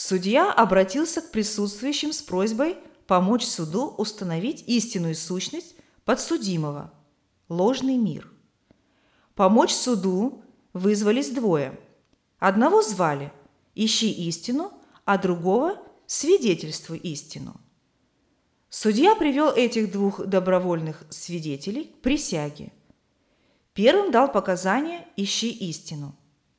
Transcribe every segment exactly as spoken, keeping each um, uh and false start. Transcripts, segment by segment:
Судья обратился к присутствующим с просьбой помочь суду установить истинную сущность подсудимого – ложный мир. Помочь суду вызвались двое. Одного звали «Ищи истину», а другого «Свидетельствуй истину». Судья привел этих двух добровольных свидетелей к присяге. Первым дал показания «Ищи истину».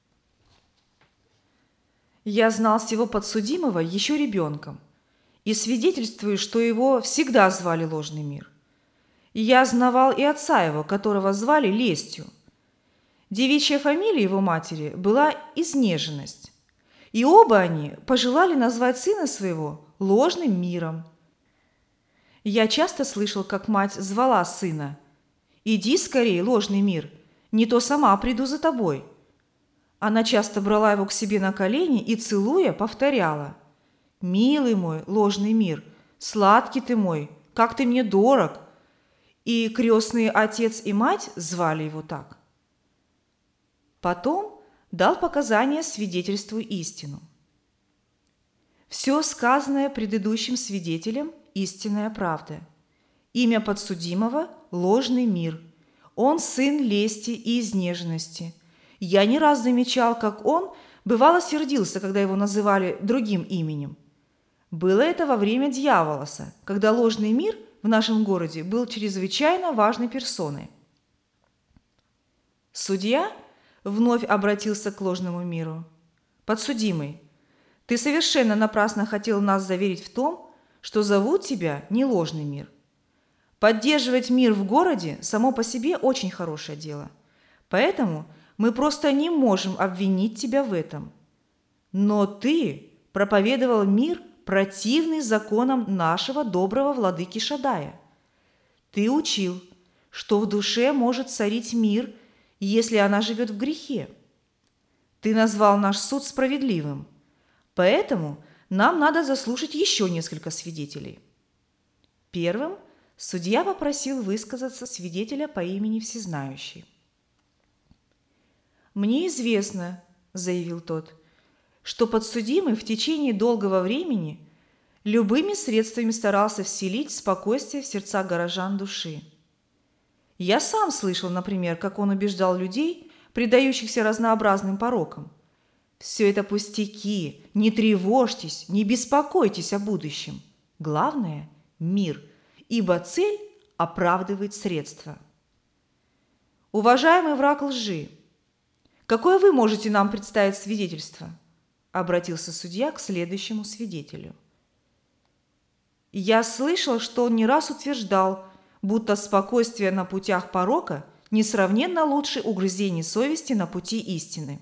«Я знал сего подсудимого еще ребенком и свидетельствую, что его всегда звали ложный мир. И я знавал и отца его, которого звали Лестью. Девичья фамилия его матери была Изнеженность, и оба они пожелали назвать сына своего ложным миром. Я часто слышал, как мать звала сына: «Иди скорее, ложный мир, не то сама приду за тобой». Она часто брала его к себе на колени и, целуя, повторяла: «Милый мой, ложный мир, сладкий ты мой, как ты мне дорог». И крестные отец и мать звали его так. Потом дал показания «Свидетельствуй истину». Все сказанное предыдущим свидетелем – истинная правда. Имя подсудимого – ложный мир. Он сын лести и изнеженности. Я не раз замечал, как он бывало сердился, когда его называли другим именем. Было это во время дьяволоса, когда ложный мир в нашем городе был чрезвычайно важной персоной. Судья вновь обратился к ложному миру. «Подсудимый, ты совершенно напрасно хотел нас заверить в том, что зовут тебя не ложный мир. Поддерживать мир в городе само по себе очень хорошее дело. Поэтому мы просто не можем обвинить тебя в этом. Но ты проповедовал мир, противный законам нашего доброго владыки Шадая. Ты учил, что в душе может царить мир, если она живет в грехе. Ты назвал наш суд справедливым, поэтому нам надо заслушать еще несколько свидетелей». Первым судья попросил высказаться свидетеля по имени Всезнающий. «Мне известно, – заявил тот, – что подсудимый в течение долгого времени любыми средствами старался вселить спокойствие в сердца горожан души. Я сам слышал, например, как он убеждал людей, предающихся разнообразным порокам: «Все это пустяки, не тревожьтесь, не беспокойтесь о будущем. Главное – мир, ибо цель оправдывает средства». «Уважаемый враг лжи, какое вы можете нам представить свидетельство?» – обратился судья к следующему свидетелю. «Я слышал, что он не раз утверждал, будто спокойствие на путях порока несравненно лучше угрызений совести на пути истины».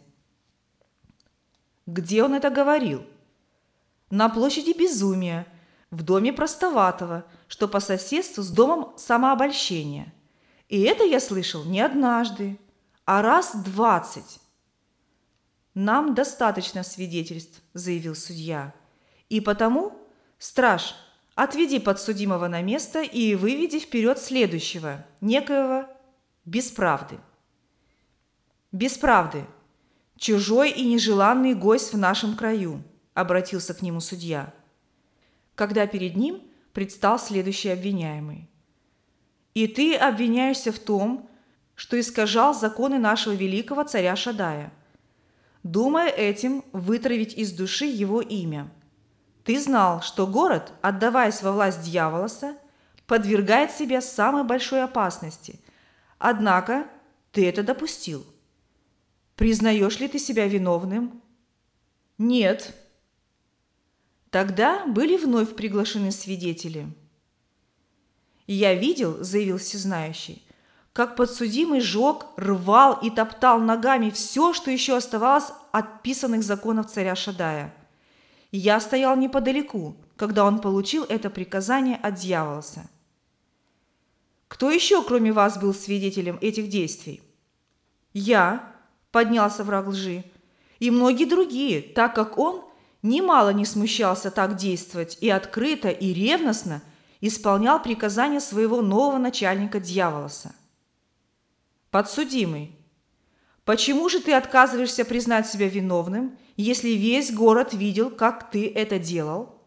«Где он это говорил?» «На площади Безумия, в доме Простоватого, что по соседству с домом Самообольщения. И это я слышал не однажды, а раз двадцать». «Нам достаточно свидетельств», – заявил судья. «И потому, страж, отведи подсудимого на место и выведи вперед следующего, некоего Бесправды». «Бесправды, чужой и нежеланный гость в нашем краю», – обратился к нему судья, когда перед ним предстал следующий обвиняемый. «И ты обвиняешься в том, что искажал законы нашего великого царя Шадая, думая этим вытравить из души его имя. Ты знал, что город, отдаваясь во власть дьяволоса, подвергает себя самой большой опасности, однако ты это допустил. Признаешь ли ты себя виновным?» «Нет». Тогда были вновь приглашены свидетели. «Я видел, – заявил Всезнающий, – как подсудимый жег, рвал и топтал ногами все, что еще оставалось от писанных законов царя Шадая. Я стоял неподалеку, когда он получил это приказание от дьяволоса». «Кто еще, кроме вас, был свидетелем этих действий?» «Я», – поднялся враг лжи, – «и многие другие, так как он немало не смущался так действовать и открыто, и ревностно исполнял приказания своего нового начальника дьяволоса». «Подсудимый, Почему же ты отказываешься признать себя виновным, если весь город видел, как ты это делал?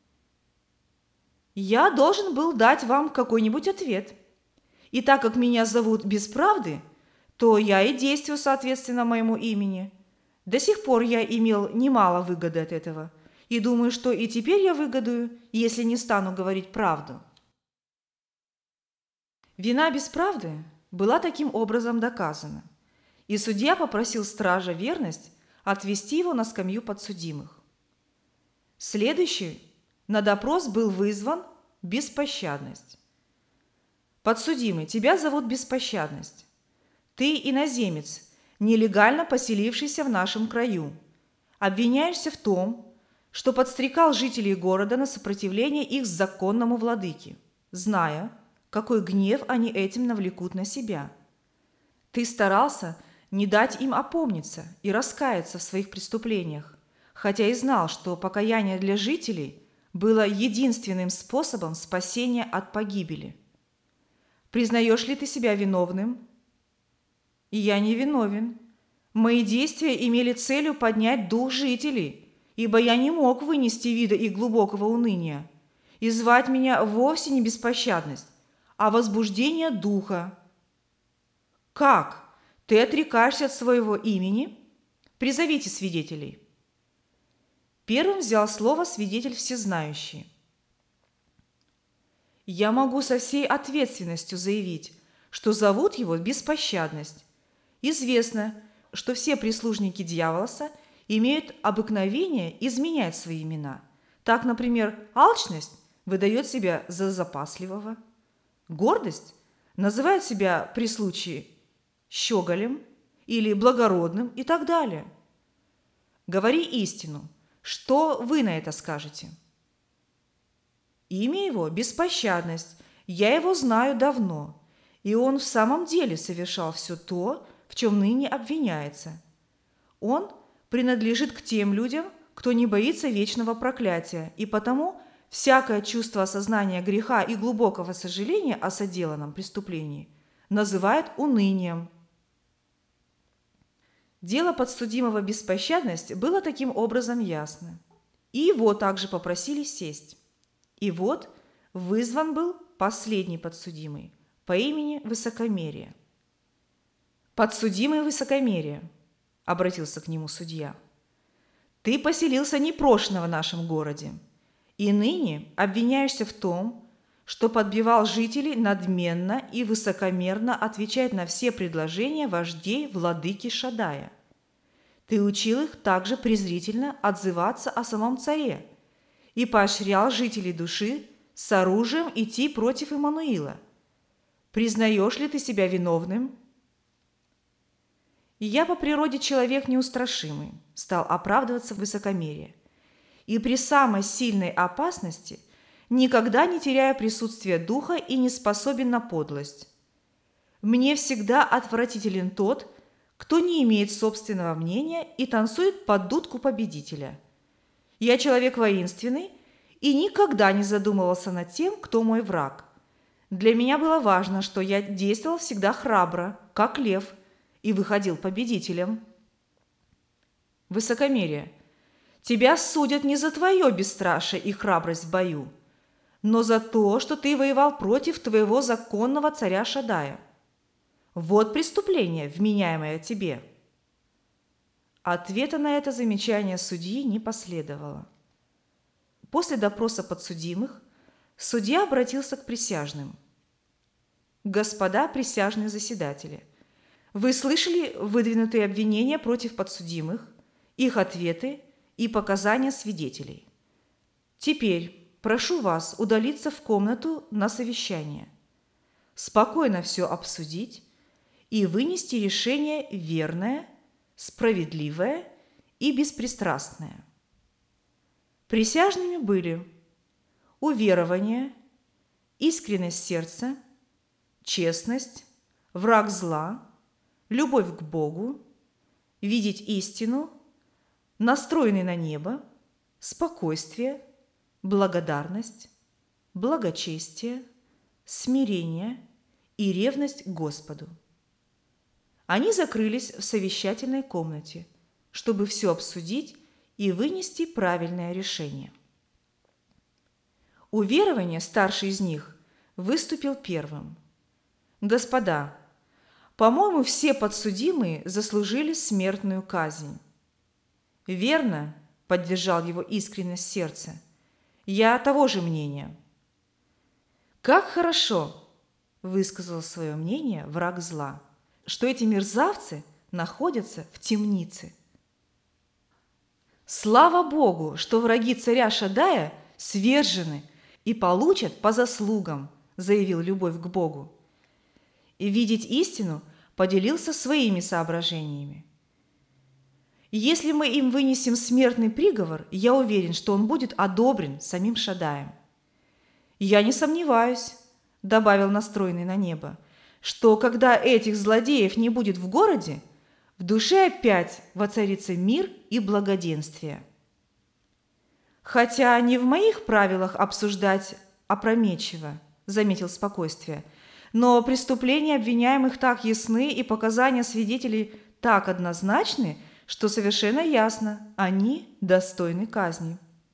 Я должен был дать вам какой-нибудь ответ. И так как меня зовут без правды, то я и действую соответственно моему имени. До сих пор я имел немало выгоды от этого, и думаю, что и теперь я выгодую, если не стану говорить правду. Вина без правды была таким образом доказана, и судья попросил стража верность отвести его на скамью подсудимых. Следующий на допрос был вызван Беспощадность. Подсудимый, тебя зовут Беспощадность. Ты иноземец, нелегально поселившийся в нашем краю. Обвиняешься в том, что подстрекал жителей города на сопротивление их законному владыке, зная, какой гнев они этим навлекут на себя. Ты старался не дать им опомниться и раскаяться в своих преступлениях, хотя и знал, что покаяние для жителей было единственным способом спасения от погибели. Признаешь ли ты себя виновным? И я не виновен. Мои действия имели целью поднять дух жителей, ибо я не мог вынести вида их глубокого уныния, и звать меня вовсе не беспощадность, а возбуждение духа. Как? Ты отрекаешься от своего имени? Призовите свидетелей. Первым взял слово свидетель всезнающий. Я могу со всей ответственностью заявить, что зовут его Беспощадность. Известно, что все прислужники дьяволоса имеют обыкновение изменять свои имена. Так, например, алчность выдает себя за запасливого, гордость называет себя при случае щеголем или благородным и так далее. Говори истину. Что вы на это скажете? Имя его – Беспощадность. Я его знаю давно, и он в самом деле совершал все то, в чем ныне обвиняется. Он принадлежит к тем людям, кто не боится вечного проклятия, и потому всякое чувство осознания греха и глубокого сожаления о соделанном преступлении называет унынием. Дело подсудимого Беспощадность было таким образом ясно. И его также попросили сесть. И вот вызван был последний подсудимый по имени Высокомерие. «Подсудимый Высокомерие», – обратился к нему судья, – «ты поселился непрошено в нашем городе, и ныне обвиняешься в том, что подбивал жителей надменно и высокомерно отвечать на все предложения вождей владыки Шадая. Ты учил их также презрительно отзываться о самом царе и поощрял жителей души с оружием идти против Иммануила. Признаешь ли ты себя виновным?» И я по природе человек неустрашимый, стал оправдываться Высокомерие, и при самой сильной опасности никогда не теряю присутствие духа и не способен на подлость. Мне всегда отвратителен тот, кто не имеет собственного мнения и танцует под дудку победителя. Я человек воинственный и никогда не задумывался над тем, кто мой враг. Для меня было важно, что я действовал всегда храбро, как лев, и выходил победителем. Высокомерие. Тебя судят не за твое бесстрашие и храбрость в бою, но за то, что ты воевал против твоего законного царя Шадая. Вот преступление, вменяемое тебе. Ответа на это замечание судьи не последовало. После допроса подсудимых судья обратился к присяжным. «Господа присяжные заседатели, вы слышали выдвинутые обвинения против подсудимых, их ответы и показания свидетелей. Теперь прошу вас удалиться в комнату на совещание, спокойно все обсудить и вынести решение верное, справедливое и беспристрастное». Присяжными были уверование, искренность сердца, честность, враг зла, любовь к Богу, видеть истину, настроенный на небо, спокойствие, благодарность, благочестие, смирение и ревность к Господу. Они закрылись в совещательной комнате, чтобы все обсудить и вынести правильное решение. У верования старший из них выступил первым. «Господа, по-моему, все подсудимые заслужили смертную казнь». «Верно», – поддержал его искренность сердца, – «я того же мнения». «Как хорошо», – высказал свое мнение враг зла, – «что эти мерзавцы находятся в темнице». «Слава Богу, что враги царя Шаддая свержены и получат по заслугам», – заявил Любовь к Богу. И видеть истину поделился своими соображениями. «Если мы им вынесем смертный приговор, я уверен, что он будет одобрен самим Шаддаем». «Я не сомневаюсь», – добавил настроенный на небо, «что когда этих злодеев не будет в городе, в душе опять воцарится мир и благоденствие». «Хотя не в моих правилах обсуждать опрометчиво», – заметил спокойствие, «но преступления обвиняемых так ясны и показания свидетелей так однозначны, что совершенно ясно, они достойны казни».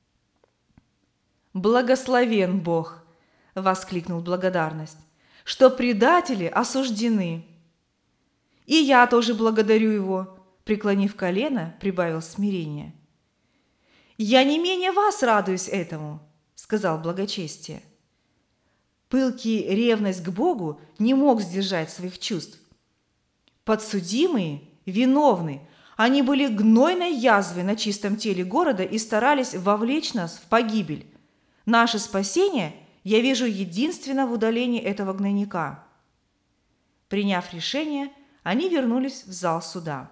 «Благословен Бог!» – воскликнул Благодарность, – «что предатели осуждены». «И я тоже благодарю его», – преклонив колено, прибавил смирение. «Я не менее вас радуюсь этому», – сказал Благочестие. Пылкий ревность к Богу не мог сдержать своих чувств. Подсудимые виновны, они были гнойной язвой на чистом теле города и старались вовлечь нас в погибель. Наше спасение я вижу единственно в удалении этого гнойника». Приняв решение, они вернулись в зал суда.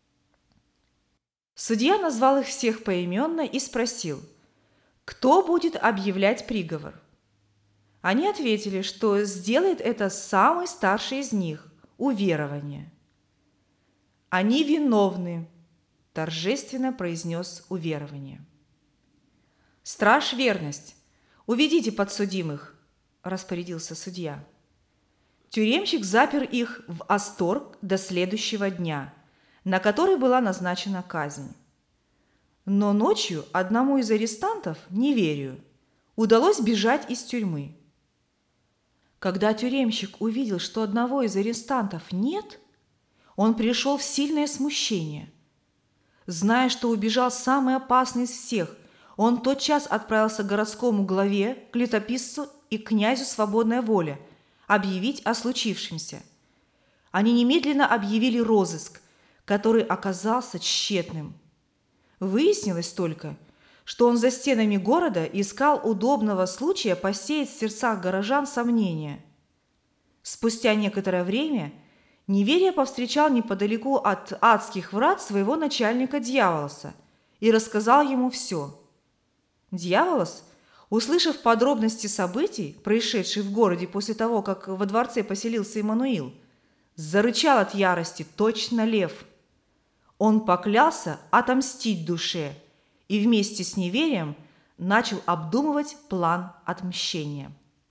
Судья назвал их всех поименно и спросил, кто будет объявлять приговор. Они ответили, что сделает это самый старший из них, уверование. «Они виновны», – торжественно произнес уверование. «Страж верность, уведите подсудимых», – распорядился судья. Тюремщик запер их в Асторг до следующего дня, на который была назначена казнь. Но ночью одному из арестантов, Неверию, удалось бежать из тюрьмы. Когда тюремщик увидел, что одного из арестантов нет, он пришел в сильное смущение. Зная, что убежал самый опасный из всех, он тотчас отправился к городскому главе, к летописцу и к князю «Свободная воля» объявить о случившемся. Они немедленно объявили розыск, который оказался тщетным. Выяснилось только, что он за стенами города искал удобного случая посеять в сердцах горожан сомнения. Спустя некоторое время Неверия повстречал неподалеку от адских врат своего начальника Дьяволоса и рассказал ему все. Дьяволос, услышав подробности событий, происшедших в городе после того, как во дворце поселился Иммануил, зарычал от ярости точно лев. Он поклялся отомстить душе и вместе с Неверием начал обдумывать план отмщения.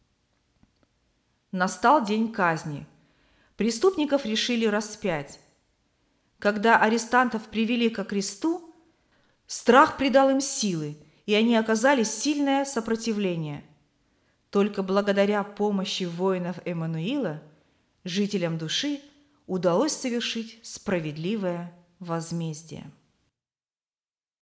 Настал день казни. Преступников решили распять. Когда арестантов привели ко кресту, страх придал им силы, и они оказали сильное сопротивление. Только благодаря помощи воинов Эммануила жителям души удалось совершить справедливое возмездие.